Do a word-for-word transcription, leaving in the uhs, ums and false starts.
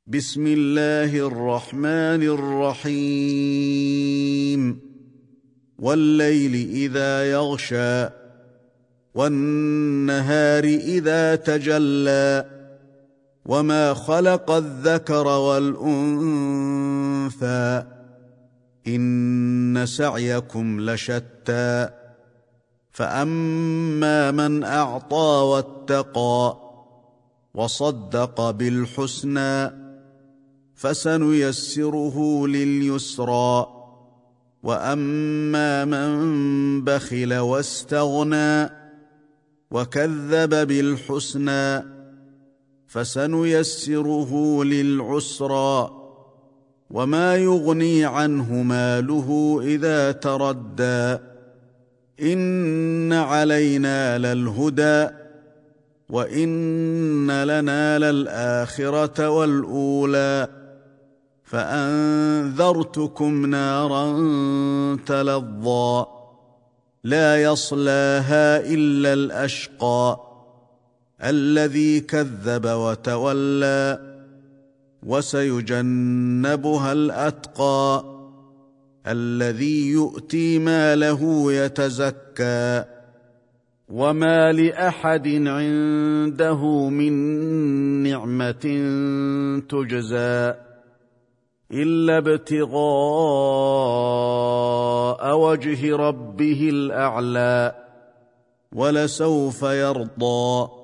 بسم الله الرحمن الرحيم والليل إذا يغشى والنهار إذا تجلى وما خلق الذكر والأنثى إن سعيكم لشتى فأما من أعطى واتقى وصدق بالحسنى فسنيسره لليسرى وأما من بخل واستغنى وكذب بالحسنى فسنيسره للعسرى وما يغني عنه ماله إذا تردى إن علينا للهدى وإن لنا للآخرة والأولى فأنذرتكم نارا تلظى لا يصلاها إلا الأشقى الذي كذب وتولى وسيجنبها الأتقى الذي يؤتي ماله يتزكى وما لأحد عنده من نعمة تجزى إلا ابتغاء وجه ربه الأعلى ولسوف يرضى